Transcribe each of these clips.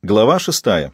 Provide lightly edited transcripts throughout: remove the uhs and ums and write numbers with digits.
Глава 6.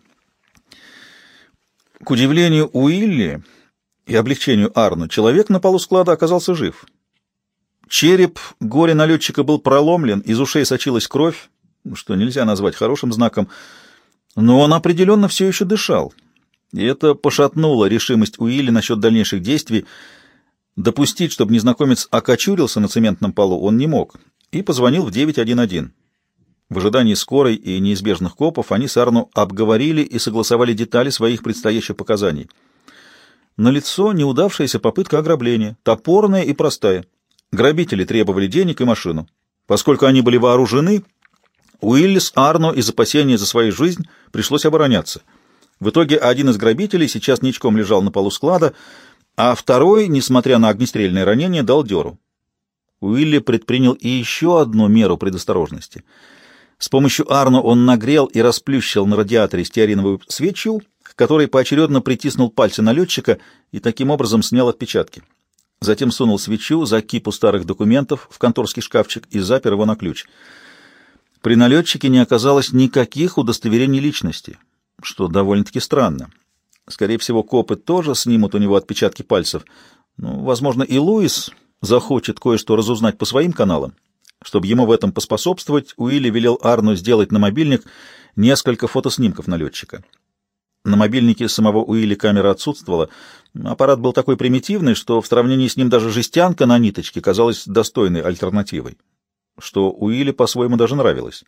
К удивлению Уилли и облегчению Арно, человек на полу склада оказался жив. Череп горе-налетчика был проломлен, из ушей сочилась кровь, что нельзя назвать хорошим знаком, но он определенно все еще дышал, и это пошатнуло решимость Уилли насчет дальнейших действий. Допустить, чтобы незнакомец окочурился на цементном полу, он не мог, и позвонил в 911. В ожидании скорой и неизбежных копов они с Арно обговорили и согласовали детали своих предстоящих показаний. Налицо неудавшаяся попытка ограбления, топорная и простая. Грабители требовали денег и машину. Поскольку они были вооружены, Уилли с Арно из опасения за свою жизнь пришлось обороняться. В итоге один из грабителей сейчас ничком лежал на полу склада, а второй, несмотря на огнестрельное ранение, дал дёру. Уилли предпринял и еще одну меру предосторожности. С помощью Арно он нагрел и расплющил на радиаторе стеариновую свечу, к которой поочередно притиснул пальцы налетчика и таким образом снял отпечатки. Затем сунул свечу за кипу старых документов в конторский шкафчик и запер его на ключ. При налетчике не оказалось никаких удостоверений личности, что довольно-таки странно. Скорее всего, копы тоже снимут у него отпечатки пальцев. Возможно, и Луис захочет кое-что разузнать по своим каналам. Чтобы ему в этом поспособствовать, Уилли велел Арно сделать на мобильник несколько фотоснимков налетчика. На мобильнике самого Уилли камера отсутствовала. Аппарат был такой примитивный, что в сравнении с ним даже жестянка на ниточке казалась достойной альтернативой, что Уилли по-своему даже нравилось.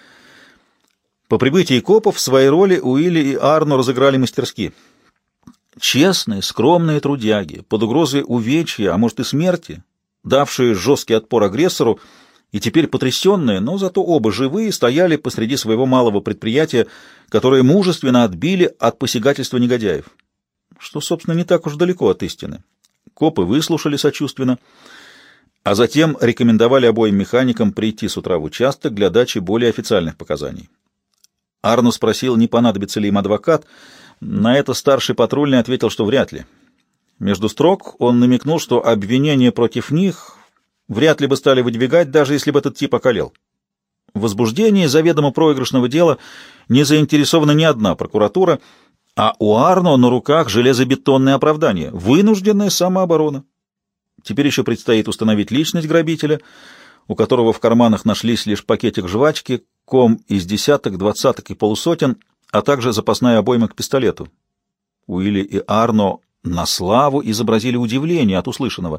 По прибытии копов свои роли Уилли и Арно разыграли мастерски. Честные, скромные трудяги, под угрозой увечья, а может и смерти, давшие жесткий отпор агрессору, и теперь потрясенные, но зато оба живые, стояли посреди своего малого предприятия, которое мужественно отбили от посягательства негодяев. Что, собственно, не так уж далеко от истины. Копы выслушали сочувственно, а затем рекомендовали обоим механикам прийти с утра в участок для дачи более официальных показаний. Арно спросил, не понадобится ли им адвокат. На это старший патрульный ответил, что вряд ли. Между строк он намекнул, что обвинения против них вряд ли бы стали выдвигать, даже если бы этот тип околел. В возбуждении заведомо проигрышного дела не заинтересована ни одна прокуратура, а у Арно на руках железобетонное оправдание, вынужденная самооборона. Теперь еще предстоит установить личность грабителя, у которого в карманах нашлись лишь пакетик жвачки, ком из десяток, двадцаток и полусотен, а также запасная обойма к пистолету. Уилли и Арно на славу изобразили удивление от услышанного.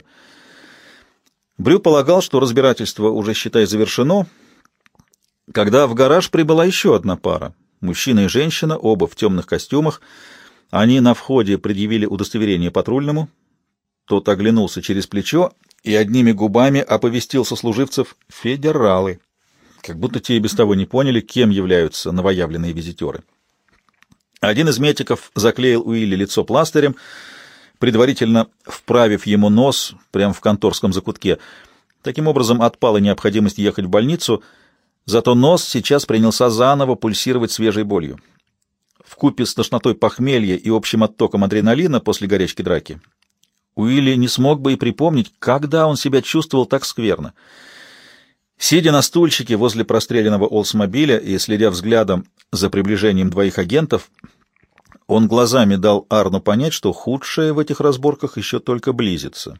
Брю полагал, что разбирательство уже, считай, завершено, когда в гараж прибыла еще одна пара. Мужчина и женщина, оба в темных костюмах. Они на входе предъявили удостоверение патрульному. Тот оглянулся через плечо и одними губами оповестил сослуживцев «федералы», как будто те и без того не поняли, кем являются новоявленные визитеры. Один из метиков заклеил Уилли лицо пластырем, предварительно вправив ему нос прямо в конторском закутке. Таким образом, отпала необходимость ехать в больницу, зато нос сейчас принялся заново пульсировать свежей болью. Вкупе с тошнотой похмелья и общим оттоком адреналина после горячки драки Уилли не смог бы и припомнить, когда он себя чувствовал так скверно. Сидя на стульчике возле простреленного Олдсмобиля и следя взглядом за приближением двоих агентов, он глазами дал Арно понять, что худшее в этих разборках еще только близится.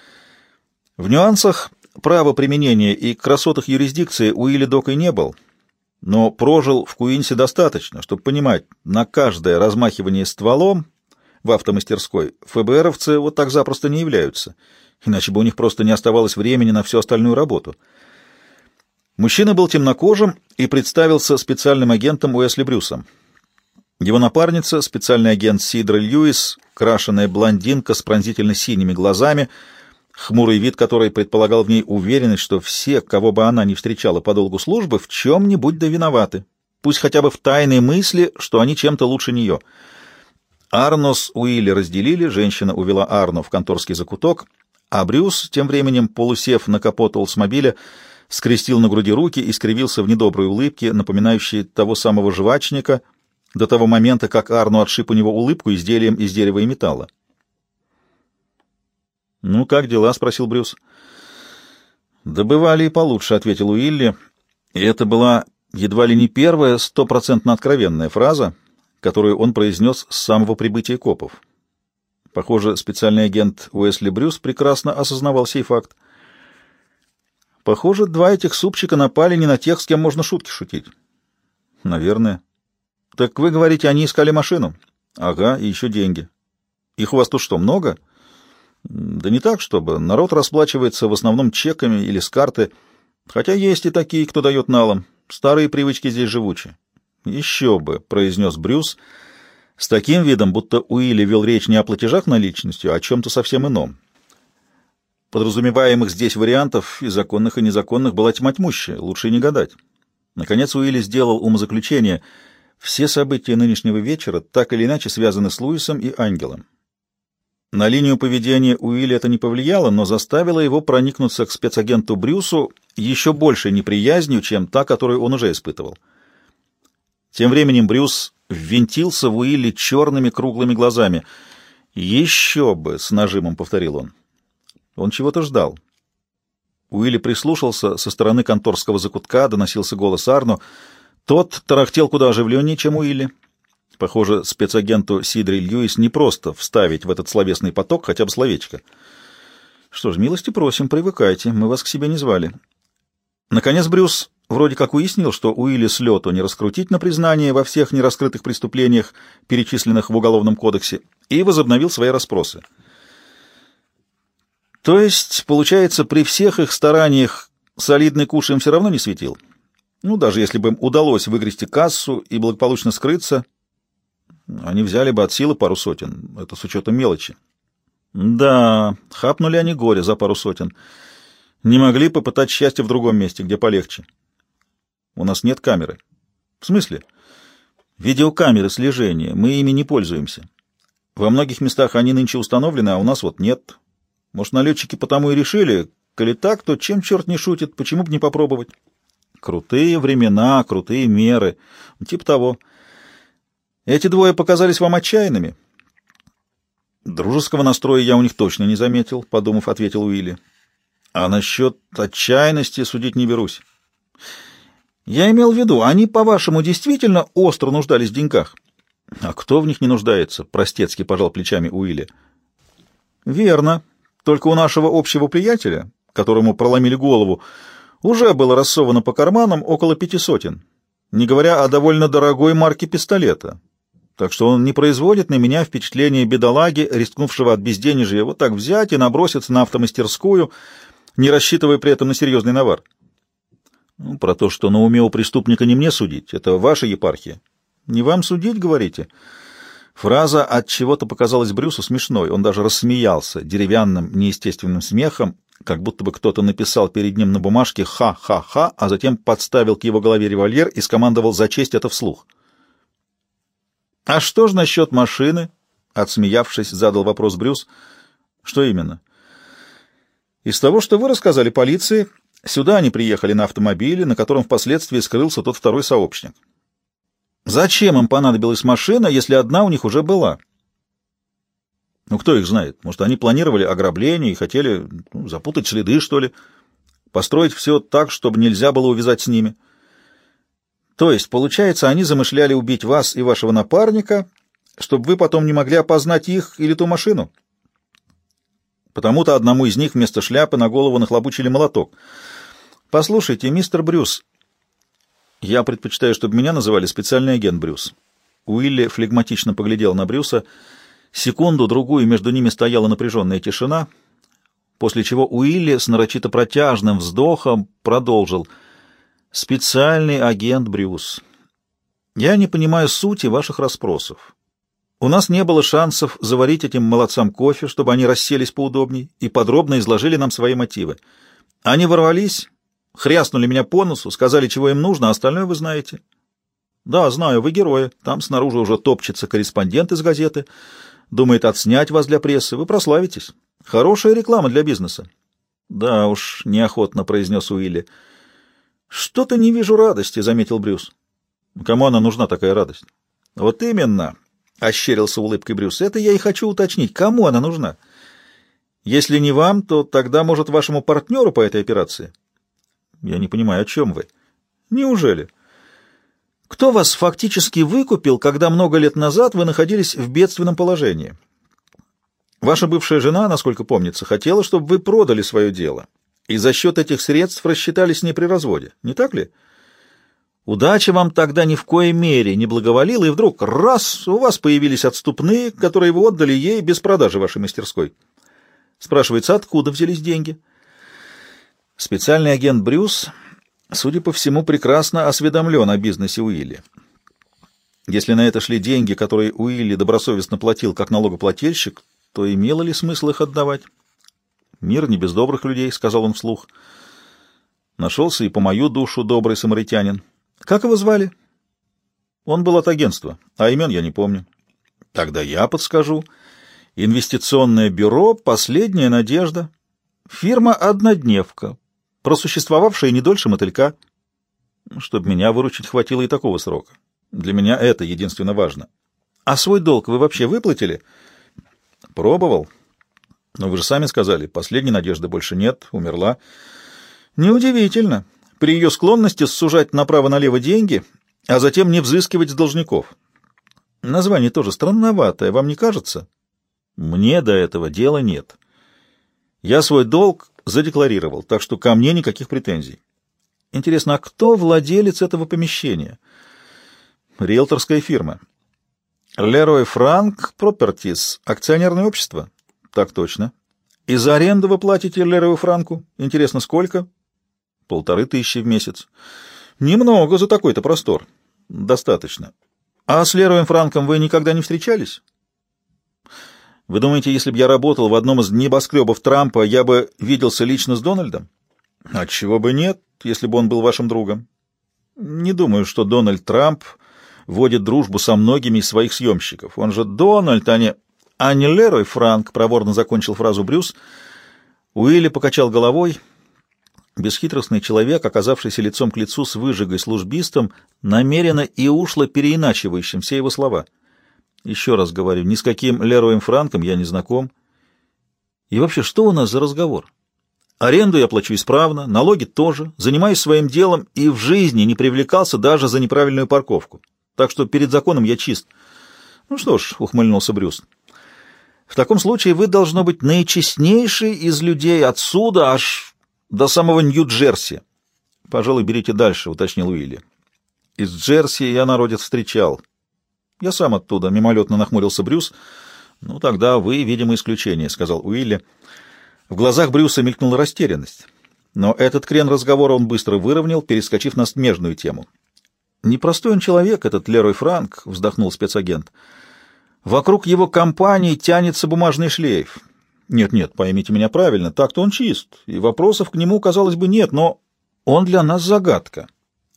В нюансах правоприменения и красотах юрисдикции Уилли Докой не был, но прожил в Куинсе достаточно, чтобы понимать, на каждое размахивание стволом в автомастерской ФБРовцы вот так запросто не являются, иначе бы у них просто не оставалось времени на всю остальную работу. Мужчина был темнокожим и представился специальным агентом Уэсли Брюсом. Его напарница, специальный агент Сидра Льюис, крашеная блондинка с пронзительно-синими глазами, хмурый вид которой предполагал в ней уверенность, что все, кого бы она ни встречала по долгу службы, в чем-нибудь да виноваты, пусть хотя бы в тайной мысли, что они чем-то лучше нее. Арно с Уилли разделили, женщина увела Арно в конторский закуток, а Брюс, тем временем полусев на капот Олдсмобиля, скрестил на груди руки и скривился в недоброй улыбке, напоминающей того самого жвачника, до того момента, как Арно отшиб у него улыбку изделием из дерева и металла. «Ну, как дела?» — спросил Брюс. «Да бывали и получше», — ответил Уилли. И это была Едва ли не первая стопроцентно откровенная фраза, которую он произнес с самого прибытия копов. Похоже, специальный агент Уэсли Брюс прекрасно осознавал сей факт. Похоже, два этих супчика напали не на тех, с кем можно шутки шутить. Наверное. Так вы говорите, они искали машину? Ага, и еще деньги. Их у вас тут что, много? Да не так, чтобы. Народ расплачивается в основном чеками или с карты, хотя есть и такие, кто дает налом. Старые привычки здесь живучи. Еще бы, произнес Брюс с таким видом, будто Уилли вел речь не о платежах наличностью, а о чем-то совсем ином. Подразумеваемых здесь вариантов, и законных, и незаконных, была тьма тьмущая, лучше и не гадать. Наконец Уилли сделал умозаключение: все события нынешнего вечера так или иначе связаны с Луисом и Ангелом. На линию поведения Уилли это не повлияло, но заставило его проникнуться к спецагенту Брюсу еще большей неприязнью, чем та, которую он уже испытывал. Тем временем Брюс ввинтился в Уилли черными круглыми глазами. «Еще бы!» — с нажимом повторил он. Он чего-то ждал. Уилли прислушался, со стороны конторского закутка доносился голос Арно. Тот тарахтел куда оживленнее, чем Уилли. Похоже, спецагенту Сидри Льюис не просто вставить в этот словесный поток хотя бы словечко. Что ж, милости просим, привыкайте, мы вас к себе не звали. Наконец Брюс вроде как уяснил, что Уилли с лету не раскрутить на признание во всех нераскрытых преступлениях, перечисленных в Уголовном кодексе, и возобновил свои расспросы. То есть, получается, при всех их стараниях солидный куш им все равно не светил? Ну, даже если бы им удалось выгрести кассу и благополучно скрыться, они взяли бы от силы пару сотен, это с учетом мелочи. Да, хапнули они горе за пару сотен. Не могли попытать счастье в другом месте, где полегче. У нас нет камеры. В смысле? Видеокамеры слежения, мы ими не пользуемся. Во многих местах они нынче установлены, а у нас вот нет. Может, налетчики потому и решили, коли так, то чем черт не шутит, почему бы не попробовать? Крутые времена, крутые меры, типа того. Эти двое показались вам отчаянными? Дружеского настроя я у них точно не заметил, подумав, ответил Уилли. А насчет отчаянности судить не берусь. Я имел в виду, они, по-вашему, действительно остро нуждались в деньгах? А кто в них не нуждается? Простецки пожал плечами Уилли. Верно. Только у нашего общего приятеля, которому проломили голову, уже было рассовано по карманам около 500, не говоря о довольно дорогой марке пистолета. Так что он не производит на меня впечатление бедолаги, рискнувшего от безденежья вот так взять и наброситься на автомастерскую, не рассчитывая при этом на серьезный навар. Ну, про то, что на уме у преступника не мне судить, это ваша епархия. Не вам судить, говорите? Фраза от чего-то показалась Брюсу смешной. Он даже рассмеялся деревянным, неестественным смехом, как будто бы кто-то написал перед ним на бумажке «ха-ха-ха», а затем подставил к его голове револьвер и скомандовал зачесть это вслух. «А что же насчет машины?» — отсмеявшись, задал вопрос Брюс. «Что именно?» «Из того, что вы рассказали полиции, сюда они приехали на автомобиле, на котором впоследствии скрылся тот второй сообщник. Зачем им понадобилась машина, если одна у них уже была?» «Ну, кто их знает? Может, они планировали ограбление и хотели запутать следы, что ли? Построить все так, чтобы нельзя было увязать с ними?» То есть, получается, они замышляли убить вас и вашего напарника, чтобы вы потом не могли опознать их или ту машину? Потому-то одному из них вместо шляпы на голову нахлобучили молоток. Послушайте, мистер Брюс, я предпочитаю, чтобы меня называли специальный агент Брюс. Уилли флегматично поглядел на Брюса. Секунду-другую между ними стояла напряженная тишина, после чего Уилли с нарочито протяжным вздохом продолжил: «Специальный агент Брюс, я не понимаю сути ваших расспросов. У нас не было шансов заварить этим молодцам кофе, чтобы они расселись поудобней и подробно изложили нам свои мотивы. Они ворвались, хряснули меня по носу, сказали, чего им нужно, а остальное вы знаете. Да, знаю, вы герои. Там снаружи уже топчется корреспондент из газеты, думает отснять вас для прессы, вы прославитесь. Хорошая реклама для бизнеса». «Да уж», — неохотно произнес Уилли. «Что-то не вижу радости», — заметил Брюс. «Кому она нужна, такая радость?» «Вот именно», — ощерился улыбкой Брюс, — «это я и хочу уточнить. Кому она нужна? Если не вам, то тогда, может, вашему партнеру по этой операции?» «Я не понимаю, о чем вы?» «Неужели? Кто вас фактически выкупил, когда много лет назад вы находились в бедственном положении? Ваша бывшая жена, насколько помнится, хотела, чтобы вы продали свое дело, и за счет этих средств рассчитались с ней при разводе, не так ли? Удача вам тогда ни в коей мере не благоволила, и вдруг раз, у вас появились отступные, которые вы отдали ей без продажи вашей мастерской. Спрашивается, откуда взялись деньги? Специальный агент Брюс, судя по всему, прекрасно осведомлен о бизнесе Уилли. Если на это шли деньги, которые Уилли добросовестно платил как налогоплательщик, то имело ли смысл их отдавать? «Мир не без добрых людей», — сказал он вслух. «Нашелся и по мою душу добрый самаритянин. Как его звали?» «Он был от агентства, а имен я не помню». «Тогда я подскажу. Инвестиционное бюро «Последняя надежда». Фирма «Однодневка», просуществовавшая не дольше мотылька. Чтобы меня выручить, хватило и такого срока. Для меня это единственно важно. А свой долг вы вообще выплатили? Пробовал. Но вы же сами сказали, последней надежды больше нет, умерла. Неудивительно. При ее склонности сужать направо-налево деньги, а затем не взыскивать с должников. Название тоже странноватое, вам не кажется? Мне до этого дела нет. Я свой долг задекларировал, так что ко мне никаких претензий. Интересно, а кто владелец этого помещения? Риэлторская фирма. Лерой Франк Пропертис, акционерное общество? Так точно. И за аренду вы платите Лерою Франку? Интересно, сколько? 1500 в месяц. Немного за такой-то простор. Достаточно. А с Лероем Франком вы никогда не встречались? Вы думаете, если бы я работал в одном из небоскребов Трампа, я бы виделся лично с Дональдом? Отчего бы нет, если бы он был вашим другом? Не думаю, что Дональд Трамп водит дружбу со многими из своих съемщиков. Он же Дональд, а не Лерой Франк, проворно закончил фразу Брюс. Уилли покачал головой. Бесхитростный человек, оказавшийся лицом к лицу с выжигой-службистом, намеренно и ушло переиначивающим все его слова. Еще раз говорю, ни с каким Лероем Франком я не знаком. И вообще, что у нас за разговор? Аренду я плачу исправно, налоги тоже, занимаюсь своим делом и в жизни не привлекался даже за неправильную парковку. Так что перед законом я чист. Ну что ж, ухмыльнулся Брюс. В таком случае вы, должно быть, наичестнейший из людей отсюда аж до самого Нью-Джерси. Пожалуй, берите дальше, уточнил Уилли. Из Джерси я народец встречал. Я сам оттуда, мимолетно нахмурился Брюс. Ну, тогда вы, видимо, исключение, сказал Уилли. В глазах Брюса мелькнула растерянность. Но этот крен разговора он быстро выровнял, перескочив на смежную тему. «Непростой он человек, этот Лерой Франк», — вздохнул спецагент. «Вокруг его компании тянется бумажный шлейф. Нет, поймите меня правильно, так-то он чист, и вопросов к нему, казалось бы, нет, но он для нас загадка.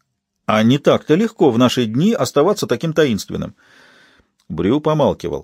А не так-то легко в наши дни оставаться таким таинственным». Брю помалкивал.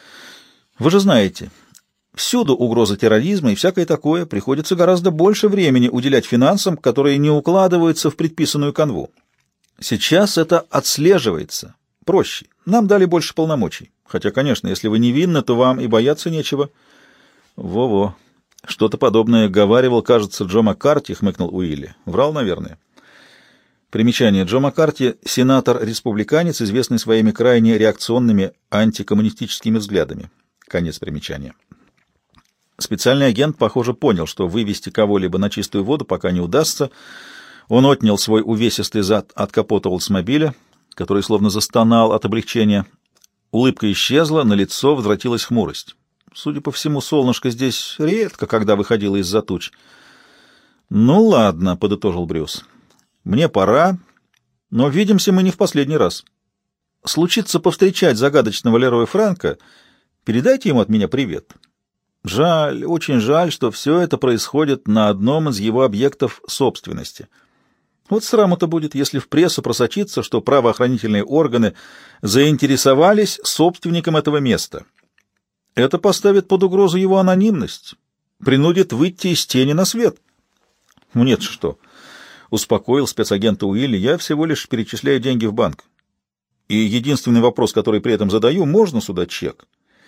«Вы же знаете, всюду угроза терроризма и всякое такое, приходится гораздо больше времени уделять финансам, которые не укладываются в предписанную канву. Сейчас это отслеживается. Проще. Нам дали больше полномочий. Хотя, конечно, если вы невинны, то вам и бояться нечего». «Во-во. Что-то подобное говаривал, кажется, Джо Маккарти», — хмыкнул Уилли. «Врал, наверное». Примечание. Джо Маккарти — сенатор-республиканец, известный своими крайне реакционными антикоммунистическими взглядами. Конец примечания. Специальный агент, похоже, понял, что вывести кого-либо на чистую воду пока не удастся. Он отнял свой увесистый зад от капота Олдсмобиля, который словно застонал от облегчения. Улыбка исчезла, на лицо возвратилась хмурость. Судя по всему, солнышко здесь редко, когда выходило из-за туч. «Ну ладно», — подытожил Брюс. «Мне пора, но видимся мы не в последний раз. Случится повстречать загадочного Лероя Франка, передайте ему от меня привет. Жаль, очень жаль, что все это происходит на одном из его объектов собственности. Вот сраму-то будет, если в прессу просочится, что правоохранительные органы заинтересовались собственником этого места. Это поставит под угрозу его анонимность, принудит выйти из тени на свет». «Нет, что?» — успокоил спецагента Уилли. «Я всего лишь перечисляю деньги в банк. И единственный вопрос, который при этом задаю, можно сюда чек?»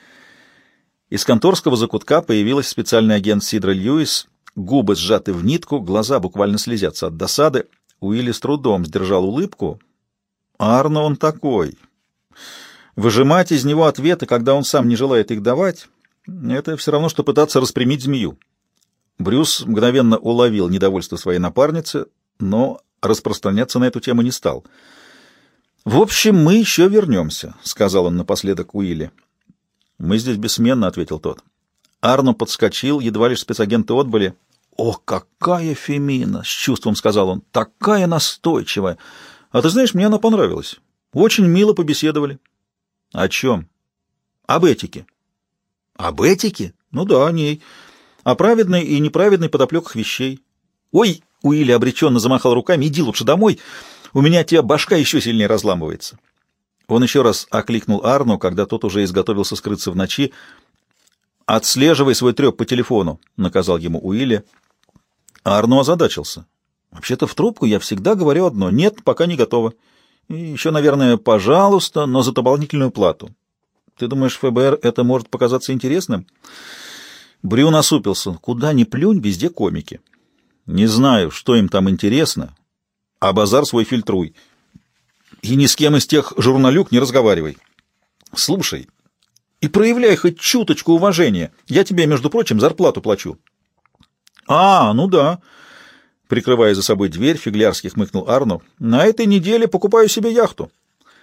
Из конторского закутка появилась специальный агент Сидра Льюис, губы сжаты в нитку, глаза буквально слезятся от досады. Уилли с трудом сдержал улыбку. Арно он такой. Выжимать из него ответы, когда он сам не желает их давать, это все равно, что пытаться распрямить змею. Брюс мгновенно уловил недовольство своей напарницы, но распространяться на эту тему не стал. «В общем, мы еще вернемся», — сказал он напоследок Уилли. «Мы здесь бессменно», — ответил тот. Арно подскочил, едва лишь спецагенты отбыли. «О, какая Фемина!» — с чувством сказал он. «Такая настойчивая! А ты знаешь, мне она понравилась. Очень мило побеседовали». «О чем?» «Об этике». «Об этике?» «Ну да, о ней. О праведной и неправедной подоплеках вещей». «Ой!» — Уилли обреченно замахал руками. «Иди лучше домой. У меня от тебя башка еще сильнее разламывается». Он еще раз окликнул Арно, когда тот уже изготовился скрыться в ночи. «Отслеживай свой треп по телефону», — наказал ему Уилли. Арно озадачился. «Вообще-то в трубку я всегда говорю одно: нет, пока не готово. И еще, наверное, пожалуйста, но за дополнительную плату. Ты думаешь, ФБР это может показаться интересным?» Брю насупился. «Куда ни плюнь, везде комики. Не знаю, что им там интересно, а базар свой фильтруй. И ни с кем из тех журналюк не разговаривай. Слушай, и проявляй хоть чуточку уважения. Я тебе, между прочим, зарплату плачу». «А, ну да», — прикрывая за собой дверь, фиглярски хмыкнул Арно. «На этой неделе покупаю себе яхту».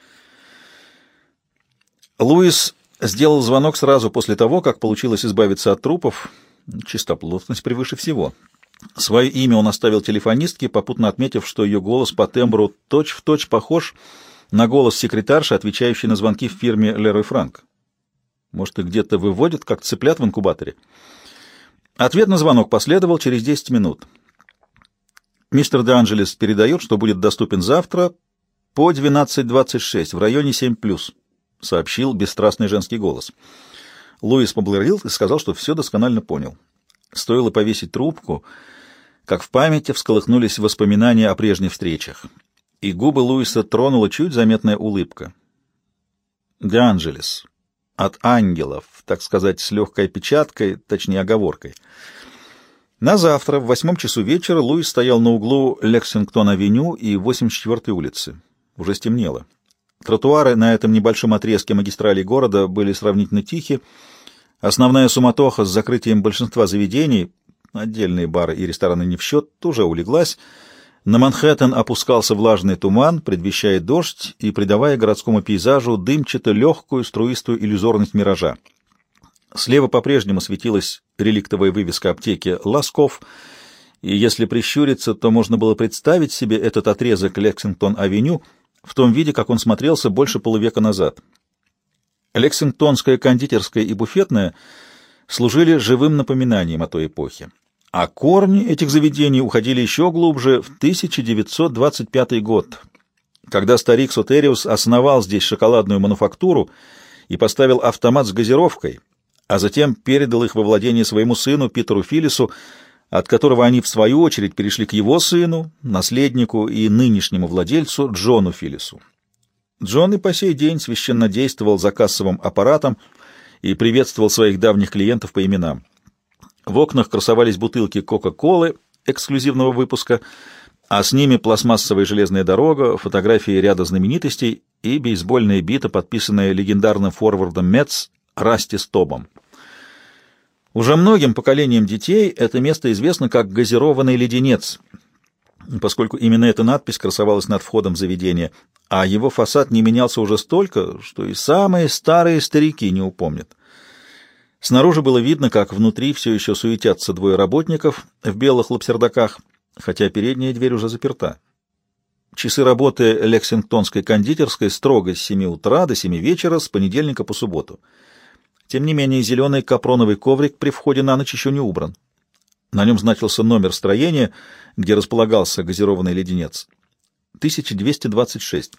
Луис сделал звонок сразу после того, как получилось избавиться от трупов. Чистоплотность превыше всего. Свое имя он оставил телефонистке, попутно отметив, что ее голос по тембру точь-в-точь похож на голос секретарши, отвечающей на звонки в фирме Лерой Франк. Может, их где-то выводят, как цыплят в инкубаторе? Ответ на звонок последовал через 10 минут. «Мистер Де Анджелес передает, что будет доступен завтра по 12:26 в районе 7+, — сообщил бесстрастный женский голос. Луис поблагодарил и сказал, что все досконально понял. Стоило повесить трубку, как в памяти всколыхнулись воспоминания о прежних встречах, и губы Луиса тронула чуть заметная улыбка. «Де Анджелес. От ангелов», так сказать, с легкой опечаткой, точнее оговоркой. На завтра в 8 часу вечера Луис стоял на углу Лексингтон-авеню и 84-й улицы. Уже стемнело. Тротуары на этом небольшом отрезке магистралей города были сравнительно тихи. Основная суматоха с закрытием большинства заведений, отдельные бары и рестораны не в счет, уже улеглась. На Манхэттен опускался влажный туман, предвещая дождь и придавая городскому пейзажу дымчато-легкую струистую иллюзорность миража. Слева по-прежнему светилась реликтовая вывеска аптеки «Ласков», и если прищуриться, то можно было представить себе этот отрезок Лексингтон-авеню в том виде, как он смотрелся больше полувека назад. Лексингтонская кондитерская и буфетная служили живым напоминанием о той эпохе, а корни этих заведений уходили еще глубже в 1925 год, когда старик Сотериус основал здесь шоколадную мануфактуру и поставил автомат с газировкой, а затем передал их во владение своему сыну Питеру Филлису, от которого они, в свою очередь, перешли к его сыну, наследнику и нынешнему владельцу Джону Филлису. Джон и по сей день священно действовал за кассовым аппаратом и приветствовал своих давних клиентов по именам. В окнах красовались бутылки Кока-Колы эксклюзивного выпуска, а с ними пластмассовая железная дорога, фотографии ряда знаменитостей и бейсбольная бита, подписанная легендарным форвардом Метс Расти Стобом. Уже многим поколениям детей это место известно как «газированный леденец», поскольку именно эта надпись красовалась над входом в заведение, а его фасад не менялся уже столько, что и самые старые старики не упомнят. Снаружи было видно, как внутри все еще суетятся двое работников в белых лапсердаках, хотя передняя дверь уже заперта. Часы работы Лексингтонской кондитерской строго с 7 утра до 7 вечера с понедельника по субботу. Тем не менее, зеленый капроновый коврик при входе на ночь еще не убран. На нем значился номер строения, где располагался газированный леденец. 1226.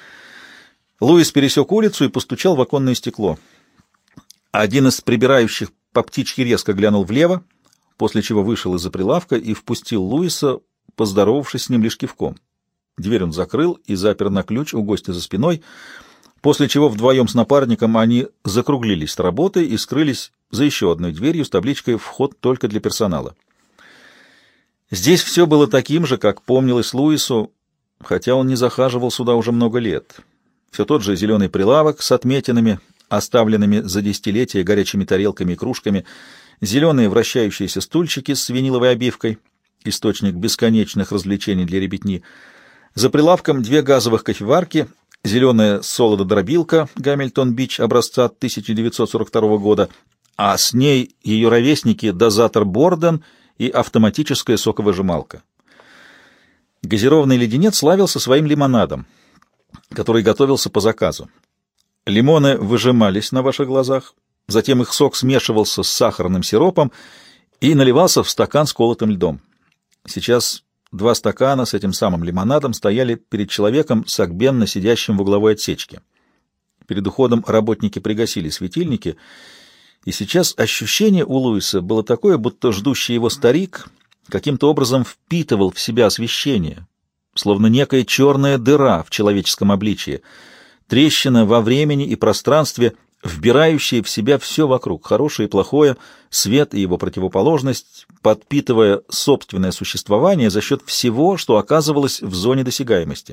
Луис пересек улицу и постучал в оконное стекло. Один из прибирающих по птичьи резко глянул влево, после чего вышел из-за прилавка и впустил Луиса, поздоровавшись с ним лишь кивком. Дверь он закрыл и запер на ключ у гостя за спиной, после чего вдвоем с напарником они закруглились с работы и скрылись за еще одной дверью с табличкой «Вход только для персонала». Здесь все было таким же, как помнилось Луису, хотя он не захаживал сюда уже много лет. Все тот же зеленый прилавок с отметинами, оставленными за десятилетия горячими тарелками и кружками, зеленые вращающиеся стульчики с виниловой обивкой, источник бесконечных развлечений для ребятни. За прилавком 2 газовых кофеварки, зеленая солододробилка Гамильтон-Бич образца 1942 года, а с ней ее ровесники дозатор Борден и автоматическая соковыжималка. Газированный леденец славился своим лимонадом, который готовился по заказу. Лимоны выжимались на ваших глазах, затем их сок смешивался с сахарным сиропом и наливался в стакан с колотым льдом. Сейчас 2 стакана с этим самым лимонадом стояли перед человеком, согбенно сидящим в угловой отсечке. Перед уходом работники пригасили светильники, и сейчас ощущение у Луиса было такое, будто ждущий его старик каким-то образом впитывал в себя освещение, словно некая черная дыра в человеческом обличии, трещина во времени и пространстве, вбирающая в себя все вокруг, хорошее и плохое, свет и его противоположность, подпитывая собственное существование за счет всего, что оказывалось в зоне досягаемости.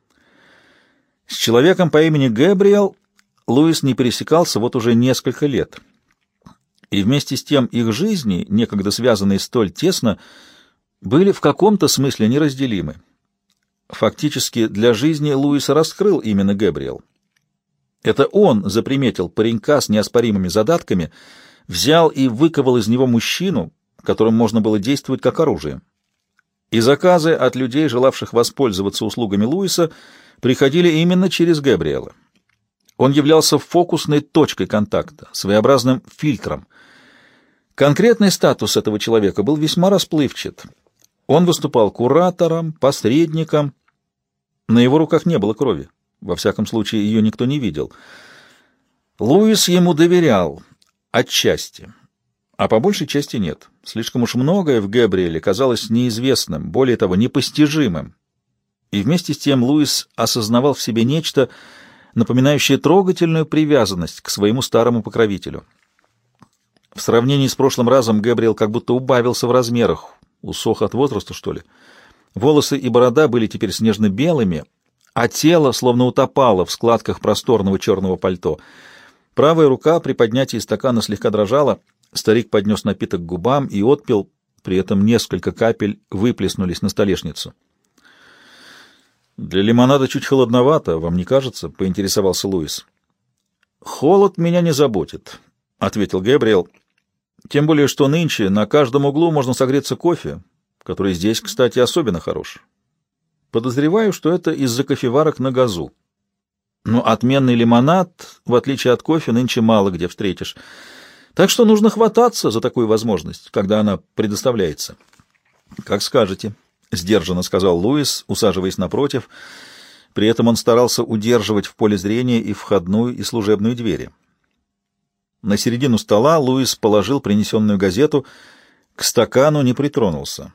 С человеком по имени Гэбриэл Луис не пересекался вот уже несколько лет. И вместе с тем их жизни, некогда связанные столь тесно, были в каком-то смысле неразделимы. Фактически для жизни Луиса раскрыл именно Гэбриэл. Это он заприметил паренька с неоспоримыми задатками, взял и выковал из него мужчину, которым можно было действовать как оружие. И заказы от людей, желавших воспользоваться услугами Луиса, приходили именно через Гэбриэла. Он являлся фокусной точкой контакта, своеобразным фильтром. Конкретный статус этого человека был весьма расплывчат. Он выступал куратором, посредником. На его руках не было крови. Во всяком случае, ее никто не видел. Луис ему доверял отчасти, а по большей части нет. Слишком уж многое в Гэбриэле казалось неизвестным, более того, непостижимым. И вместе с тем Луис осознавал в себе нечто, напоминающее трогательную привязанность к своему старому покровителю. В сравнении с прошлым разом Гэбриэл как будто убавился в размерах, усох от возраста, что ли. Волосы и борода были теперь снежно-белыми, а тело словно утопало в складках просторного черного пальто. Правая рука при поднятии стакана слегка дрожала, старик поднес напиток к губам и отпил, при этом несколько капель выплеснулись на столешницу. «Для лимонада чуть холодновато, вам не кажется?» — поинтересовался Луис. «Холод меня не заботит», — ответил Гэбриэл. «Тем более, что нынче на каждом углу можно согреться кофе, который здесь, кстати, особенно хорош. Подозреваю, что это из-за кофеварок на газу. Но отменный лимонад, в отличие от кофе, нынче мало где встретишь. Так что нужно хвататься за такую возможность, когда она предоставляется». «Как скажете», — сдержанно сказал Луис, усаживаясь напротив. При этом он старался удерживать в поле зрения и входную, и служебную двери. На середину стола Луис положил принесенную газету, к стакану не притронулся.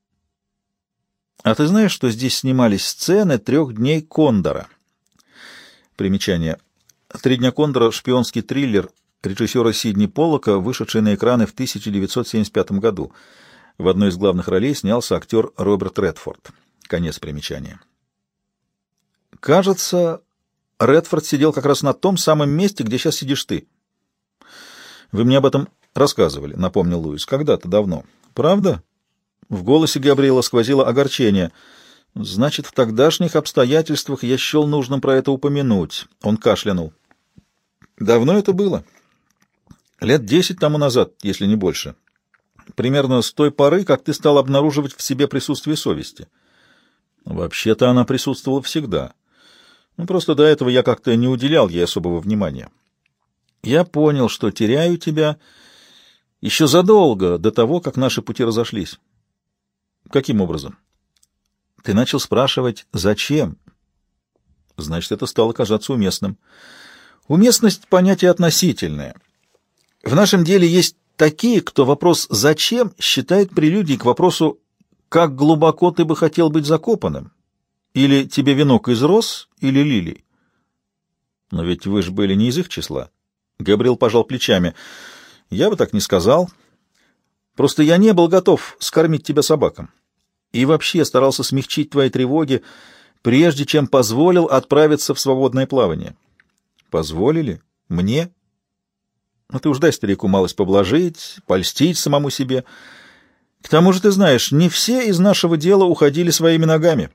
«А ты знаешь, что здесь снимались сцены 3 дней Кондора?» Примечание. «3 дня Кондора» — шпионский триллер режиссера Сидни Поллока, вышедший на экраны в 1975 году. В одной из главных ролей снялся актер Роберт Редфорд. Конец примечания. «Кажется, Редфорд сидел как раз на том самом месте, где сейчас сидишь ты». «Вы мне об этом рассказывали», — напомнил Луис. «Когда-то давно». «Правда?» В голосе Габриэла сквозило огорчение. «Значит, в тогдашних обстоятельствах я счел нужным про это упомянуть». Он кашлянул. «Давно это было?» «Лет 10 тому назад, если не больше. Примерно с той поры, как ты стал обнаруживать в себе присутствие совести». «Вообще-то она присутствовала всегда. Просто до этого я как-то не уделял ей особого внимания. Я понял, что теряю тебя еще задолго до того, как наши пути разошлись». «Каким образом?» «Ты начал спрашивать, зачем?» «Значит, это стало казаться уместным». «Уместность — понятие относительное. В нашем деле есть такие, кто вопрос «зачем» считает прелюдией к вопросу «как глубоко ты бы хотел быть закопанным?» или «тебе венок из роз или лилий?» «Но ведь вы же были не из их числа». Габриэл пожал плечами. «Я бы так не сказал. Просто я не был готов скормить тебя собакам. И вообще старался смягчить твои тревоги, прежде чем позволил отправиться в свободное плавание. Позволили? Мне? Ну ты уж дай старику малость поблажить, польстить самому себе. К тому же, ты знаешь, не все из нашего дела уходили своими ногами.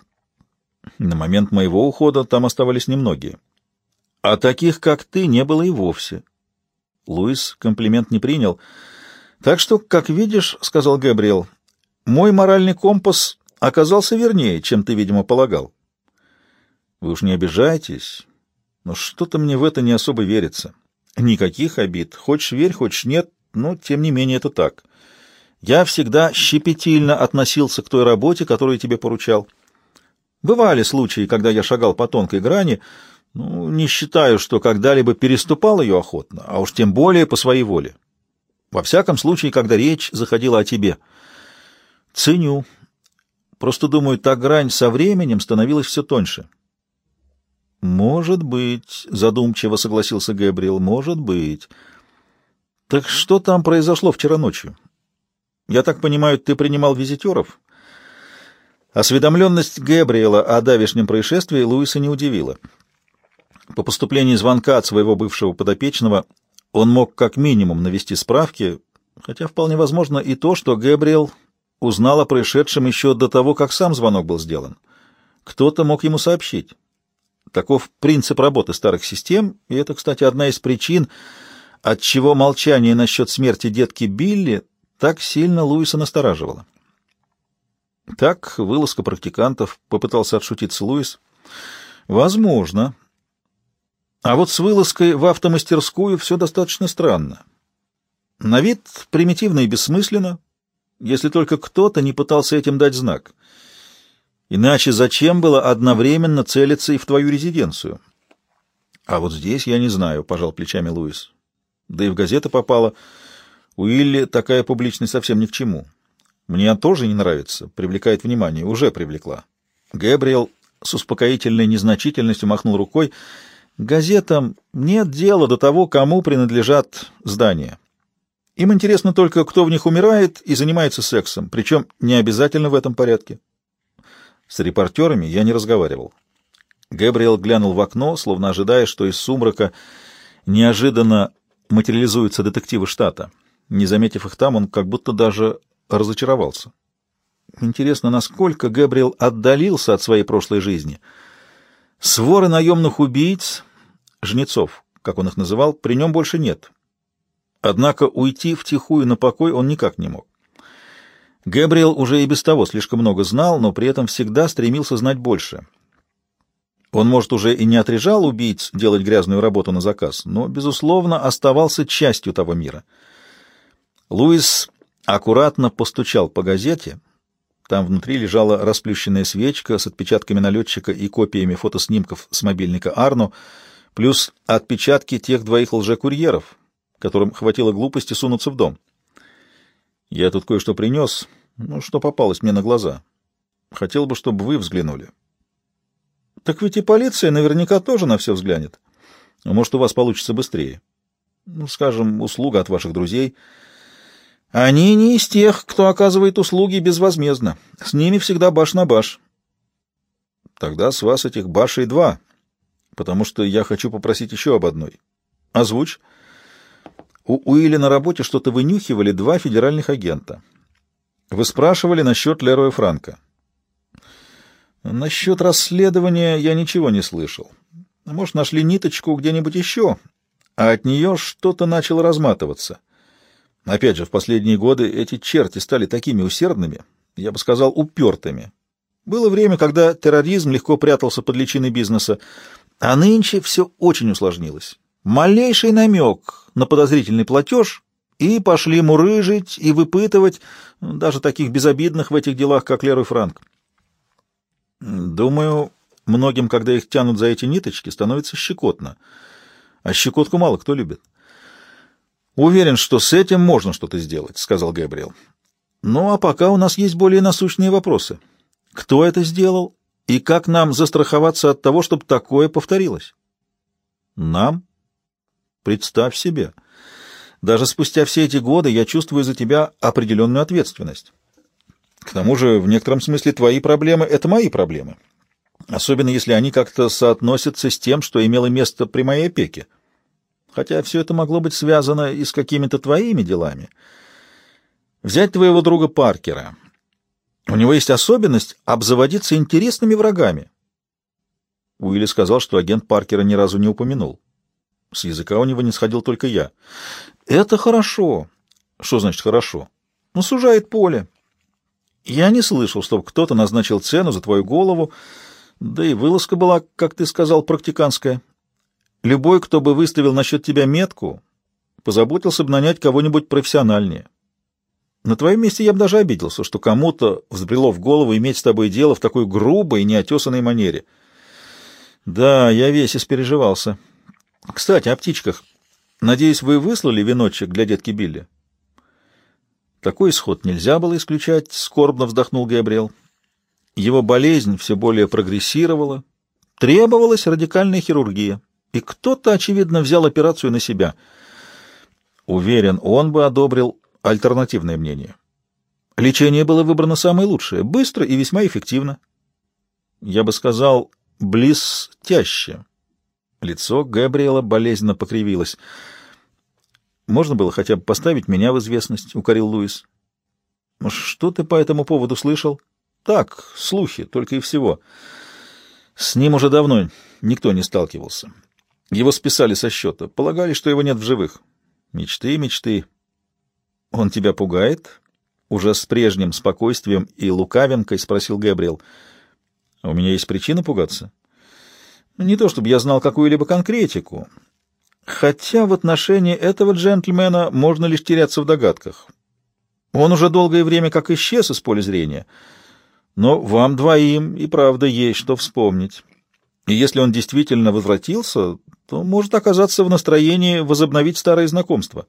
На момент моего ухода там оставались немногие. А таких, как ты, не было и вовсе. Луис комплимент не принял. Так что, как видишь, — сказал Гэбриэл, — мой моральный компас оказался вернее, чем ты, видимо, полагал. Вы уж не обижайтесь, но что-то мне в это не особо верится. Никаких обид. Хочешь верь, хочешь нет, но, тем не менее, это так. Я всегда щепетильно относился к той работе, которую тебе поручал. Бывали случаи, когда я шагал по тонкой грани, не считаю, что когда-либо переступал ее охотно, а уж тем более по своей воле. Во всяком случае, когда речь заходила о тебе. Ценю. Просто, думаю, та грань со временем становилась все тоньше. «Может быть», — задумчиво согласился Гэбриэл, — «может быть. Так что там произошло вчера ночью? Я так понимаю, ты принимал визитеров?» Осведомленность Гэбриэла о давешнем происшествии Луиса не удивила. По поступлении звонка от своего бывшего подопечного он мог как минимум навести справки, хотя вполне возможно и то, что Гэбриэл узнал о происшедшем еще до того, как сам звонок был сделан. Кто-то мог ему сообщить. Таков принцип работы старых систем, и это, кстати, одна из причин, отчего молчание насчет смерти детки Билли так сильно Луиса настораживало. Так, вылазка практикантов, попытался отшутиться Луис. Возможно. А вот с вылазкой в автомастерскую все достаточно странно. На вид примитивно и бессмысленно, если только кто-то не пытался этим дать знак. Иначе зачем было одновременно целиться и в твою резиденцию? А вот здесь я не знаю, — пожал плечами Луис. Да и в газеты попало. Уилли такая публичность совсем ни к чему. Мне тоже не нравится, привлекает внимание, уже привлекла. Гэбриэл с успокоительной незначительностью махнул рукой. Газетам нет дела до того, кому принадлежат здания. Им интересно только, кто в них умирает и занимается сексом, причем не обязательно в этом порядке. С репортерами я не разговаривал. Гэбриэл глянул в окно, словно ожидая, что из сумрака неожиданно материализуются детективы штата. Не заметив их там, он как будто даже разочаровался. Интересно, насколько Гэбриэл отдалился от своей прошлой жизни. Своры наемных убийц, жнецов, как он их называл, при нем больше нет. Однако уйти втихую на покой он никак не мог. Гэбриэл уже и без того слишком много знал, но при этом всегда стремился знать больше. Он, может, уже и не отрежал убийц делать грязную работу на заказ, но, безусловно, оставался частью того мира. Луис аккуратно постучал по газете. Там внутри лежала расплющенная свечка с отпечатками налетчика и копиями фотоснимков с мобильника Арно, плюс отпечатки тех двоих лжекурьеров, которым хватило глупости сунуться в дом. «Я тут кое-что принес, что попалось мне на глаза. Хотел бы, чтобы вы взглянули». «Так ведь и полиция наверняка тоже на все взглянет. Может, у вас получится быстрее. Скажем, услуга от ваших друзей. Они не из тех, кто оказывает услуги безвозмездно. С ними всегда баш на баш». «Тогда с вас этих башей 2, потому что я хочу попросить еще об одной. Озвучь». У Уилли на работе что-то вынюхивали 2 федеральных агента. Вы спрашивали насчет Лероя Франка. Насчет расследования я ничего не слышал. Может, нашли ниточку где-нибудь еще, а от нее что-то начало разматываться. Опять же, в последние годы эти черти стали такими усердными, я бы сказал, упертыми. Было время, когда терроризм легко прятался под личиной бизнеса, а нынче все очень усложнилось. Малейший намек на подозрительный платеж, и пошли мурыжить и выпытывать даже таких безобидных в этих делах, как Лерой Франк. Думаю, многим, когда их тянут за эти ниточки, становится щекотно. А щекотку мало кто любит. «Уверен, что с этим можно что-то сделать», — сказал Гэбриэл. «Ну, а пока у нас есть более насущные вопросы. Кто это сделал и как нам застраховаться от того, чтобы такое повторилось?» «Нам? Представь себе. Даже спустя все эти годы я чувствую за тебя определенную ответственность. К тому же, в некотором смысле, твои проблемы — это мои проблемы. особенно если они как-то соотносятся с тем, что имело место при моей опеке. Хотя все это могло быть связано и с какими-то твоими делами. Взять твоего друга Паркера. У него есть особенность обзаводиться интересными врагами. Уилли сказал, что агент Паркера ни разу не упомянул. С языка у него не сходил только я. Это хорошо. Что значит хорошо? Ну, сужает поле. Я не слышал, чтобы кто-то назначил цену за твою голову, да и вылазка была, как ты сказал, практиканская. Любой, кто бы выставил насчет тебя метку, позаботился бы нанять кого-нибудь профессиональнее. На твоем месте я бы даже обиделся, что кому-то взбрело в голову иметь с тобой дело в такой грубой и неотесанной манере. Да, я весь испереживался. Кстати, о птичках. Надеюсь, вы выслали веночек для детки Билли? Такой исход нельзя было исключать, скорбно вздохнул Гэбриэл. Его болезнь все более прогрессировала, требовалась радикальная хирургия, и кто-то, очевидно, взял операцию на себя. Уверен, он бы одобрил альтернативное мнение. Лечение было выбрано самое лучшее, быстро и весьма эффективно. Я бы сказал, близтяще. Лицо Гэбриэла болезненно покривилось. «Можно было хотя бы поставить меня в известность?» — укорил Луис. «Что ты по этому поводу слышал?» «Так, слухи, только и всего. С ним уже давно никто не сталкивался. Его списали со счета, полагали, что его нет в живых. Мечты, мечты. Он тебя пугает?» Уже с прежним спокойствием и лукавинкой спросил Гэбриэл. «У меня есть причина пугаться?» «Не то чтобы я знал какую-либо конкретику, хотя в отношении этого джентльмена можно лишь теряться в догадках. Он уже долгое время как исчез из поля зрения, но вам двоим и правда есть что вспомнить. И если он действительно возвратился, то может оказаться в настроении возобновить старые знакомства.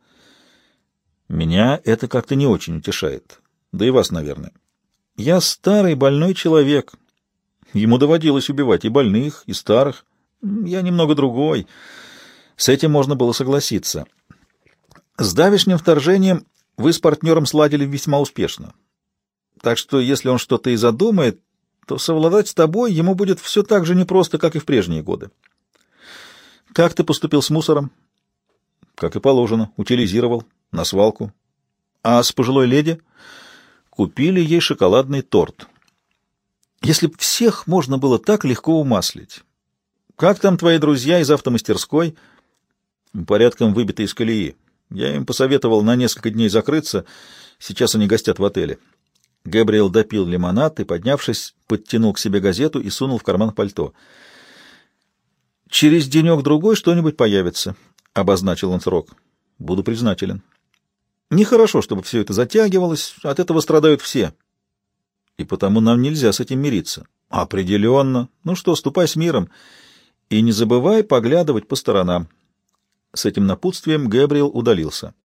Меня это как-то не очень утешает, да и вас, наверное. Я старый больной человек». Ему доводилось убивать и больных, и старых. Я немного другой. С этим можно было согласиться. С давешним вторжением вы с партнером сладили весьма успешно. Так что, если он что-то и задумает, то совладать с тобой ему будет все так же непросто, как и в прежние годы. Как ты поступил с мусором? Как и положено, утилизировал, на свалку. А с пожилой леди? Купили ей шоколадный торт. Если б всех можно было так легко умаслить. Как там твои друзья из автомастерской? Порядком выбиты из колеи. Я им посоветовал на несколько дней закрыться. Сейчас они гостят в отеле. Гэбриэл допил лимонад и, поднявшись, подтянул к себе газету и сунул в карман пальто. «Через денек-другой что-нибудь появится», — обозначил он срок. «Буду признателен». «Нехорошо, чтобы все это затягивалось. От этого страдают все. И потому нам нельзя с этим мириться». «Определенно. Ну что, ступай с миром. И не забывай поглядывать по сторонам». С этим напутствием Гэбриэл удалился.